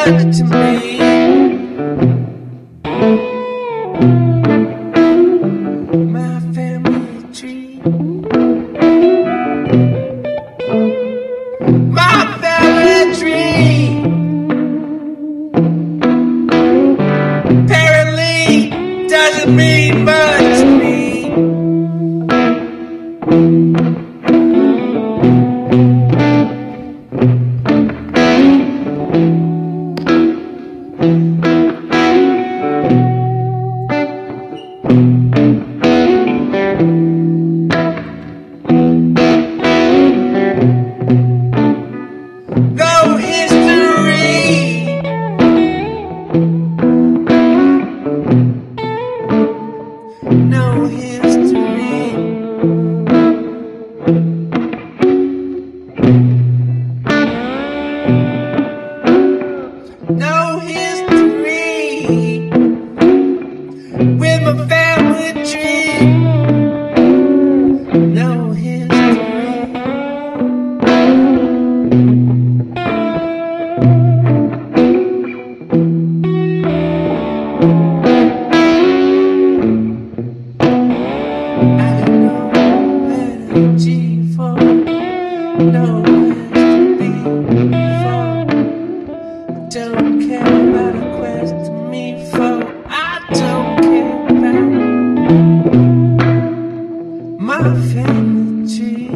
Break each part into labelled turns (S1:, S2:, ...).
S1: much to me. My family tree. My family tree. Apparently doesn't mean much to me. No history. No history. No history with my family tree. No history. I got no energy for no to be for. Don't care about a quest to me for. I don't care about my family tree.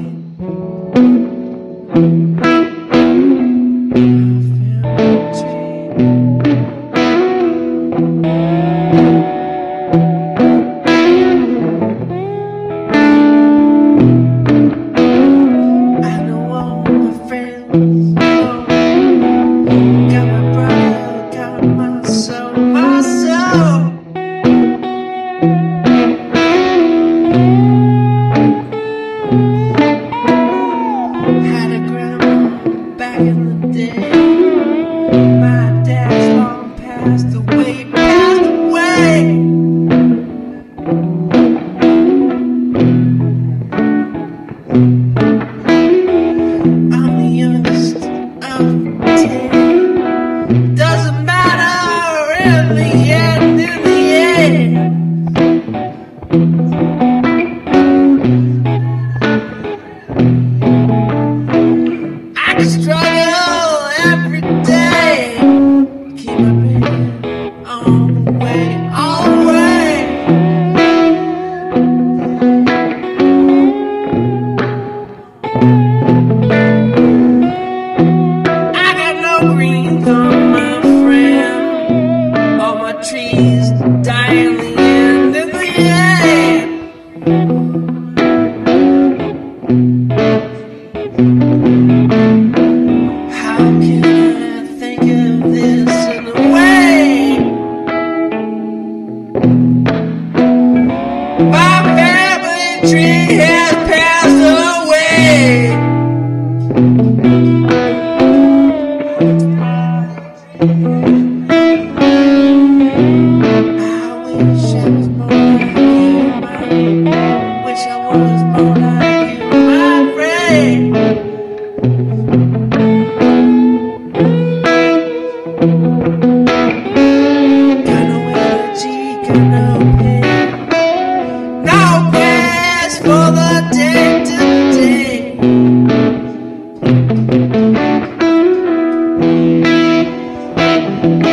S1: My family tree. I know all my friends. Got my brother, got my soul, my soul. Had a grandma back in the day. My dad's long passed away, passed away. I'm the youngest of 10. Doesn't matter in the end, in the end. I can struggle every day. Keep my head on the way, on the way. I got no greens on my friend. All my trees die in the end, in the end. How can I think of this in a way? My family tree has passed away. I wish I was more like you. I wish I was more like you, my friend. Got no energy, got no pain. No plans for the day to day.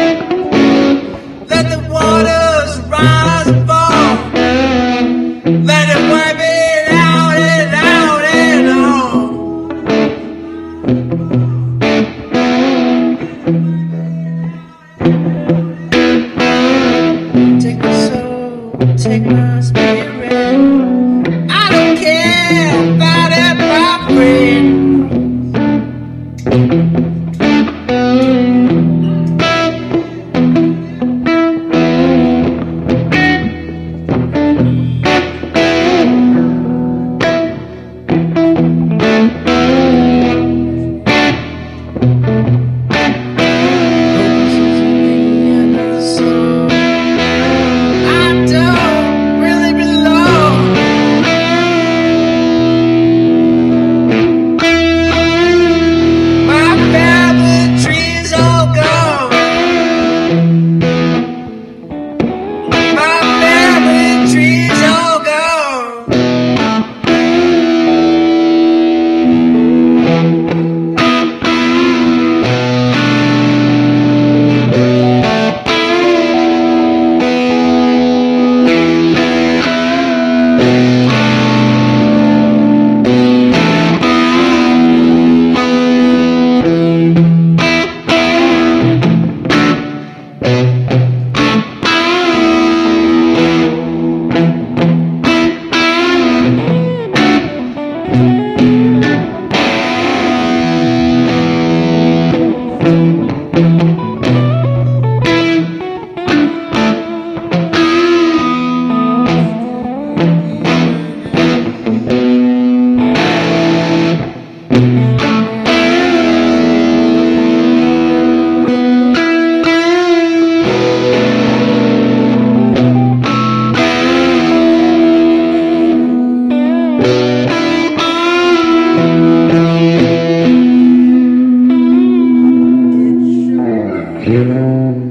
S1: here.